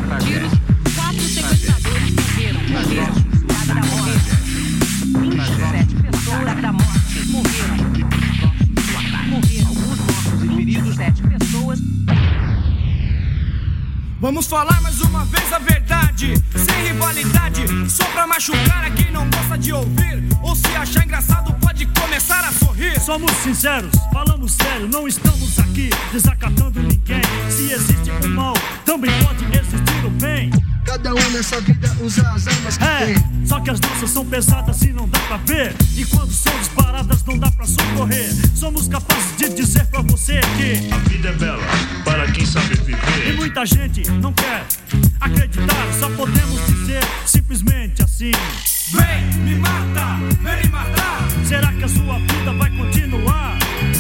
tiros, 4 sequestradores morreram. Estrada da morte. 27 pessoas da morte morreram. Alguns mortos e feridos, 7 pessoas. Vamos falar mais uma vez a verdade, sem rivalidade, só pra machucar a quem não gosta de ouvir. Ou se achar engraçado pode começar a sorrir. Somos sinceros, falamos sério, não estamos aqui desacatando ninguém. Se existe o mal, também pode existir o bem. Cada um nessa vida usa as armas que tem. Só que as nossas são pesadas e não dá pra ver. E quando são disparadas não dá pra socorrer. Somos capazes de dizer pra você que a vida é bela para quem sabe viver. E muita gente não quer acreditar, só podemos dizer simplesmente assim: vem me mata, vem me matar. Será que a sua vida vai continuar?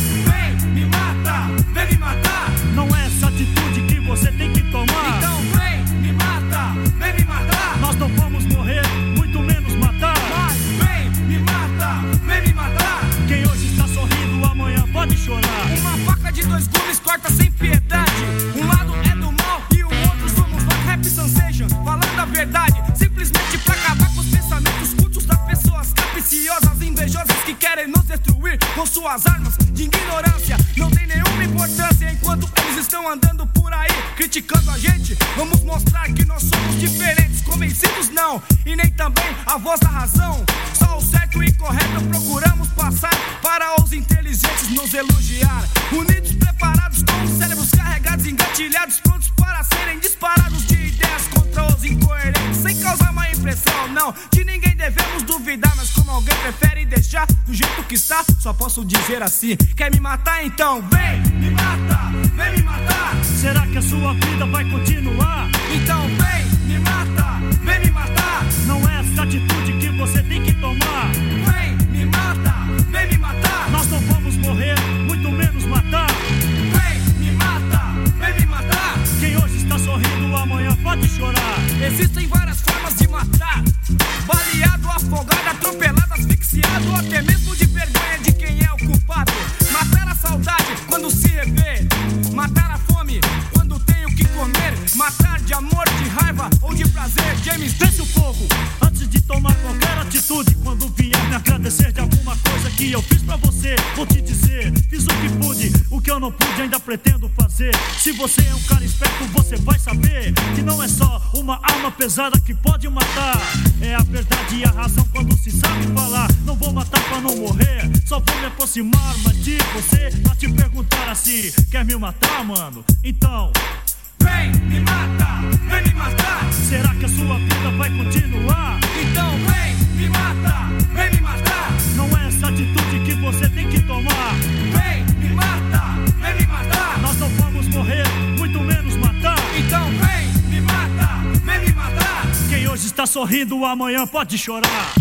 Vem me mata, vem me matar. Não é essa atitude que você tem que tomar. Então vem me mata, vem me matar. Nós não vamos morrer, muito menos matar. Mas vem me mata, vem me matar. Quem hoje está sorrindo, amanhã pode chorar. Uma faca de 2 gumes corta sem piedade. Um lado é do mal e o outro somos nós. Rap Sensation, falando a verdade, simplesmente pra acabar com os pensamentos cultos das pessoas capciosas, invejosas que querem nos destruir com suas armas de ignorância. Não tem nenhuma importância enquanto eles estão andando por aí criticando a gente. Vamos mostrar que nós somos diferentes, convencidos não, e nem também a voz da razão. Só o certo e correto procuramos passar para os inteligentes nos elogiar. Unidos, preparados, com os cérebros carregados, engatilhados, prontos para serem disparados de ideias contra os incoerentes, sem causar má impressão, não. De ninguém devemos duvidar, mas como alguém prefere deixar do jeito que está, só posso dizer assim: quer me matar então? Vem me mata, vem me matar. Será que a sua vida vai continuar? Então vem me mata, vem me matar. Não é essa atitude que você tem que tomar. Vem me mata, vem me matar. Nós não vamos morrer, muito menos matar. Vem me mata, vem me matar. Quem hoje está sorrindo, amanhã pode chorar. Existem várias formas de matar: baleado, afogado, atropelado, asfixiado, ou até mesmo de vergonha de quem é o culpado. Matar a saudade quando se revê, matar a fome quando tem o que comer, matar de amor, de raiva ou de prazer. James, desce o fogo antes de tomar qualquer atitude. Quando vier me agradecer de alguma coisa que eu fiz pra você, vou te dizer: fiz o que pude, o que eu não pude ainda pretendo fazer. Se você é um cara esperto, você vai saber que não é só uma arma pesada que pode matar. É a verdade e a razão quando se sabe falar. Não vou matar pra não morrer, só vou me aproximar mais de você pra te perguntar assim: quer me matar, mano? Então vem me mata, vem me matar. Será que a sua vida vai continuar? Então vem me mata, vem me matar. Não é essa atitude que você tem que tomar. Vem me mata, vem me matar. Nós não vamos morrer, muito menos matar. Então vem me mata, vem me matar. Quem hoje está sorrindo, amanhã pode chorar.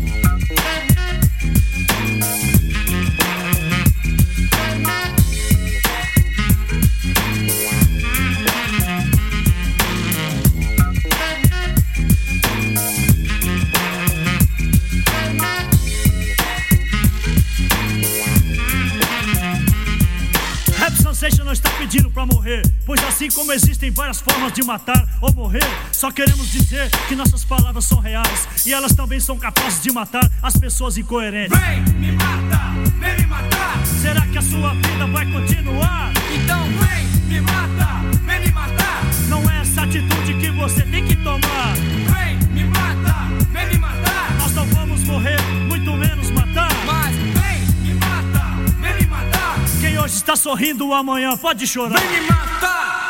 Não está pedindo pra morrer, pois assim como existem várias formas de matar ou morrer, só queremos dizer que nossas palavras são reais e elas também são capazes de matar as pessoas incoerentes. Vem me mata, vem me matar. Será que a sua vida vai continuar? Então vem me mata, vem me matar. Não é essa atitude que você tem que tomar. Vem me mata, vem me matar. Nós não vamos morrer, muito menos matar. Mas vem me mata, vem me matar. Quem hoje está sorrindo, amanhã pode chorar. Vem me matar.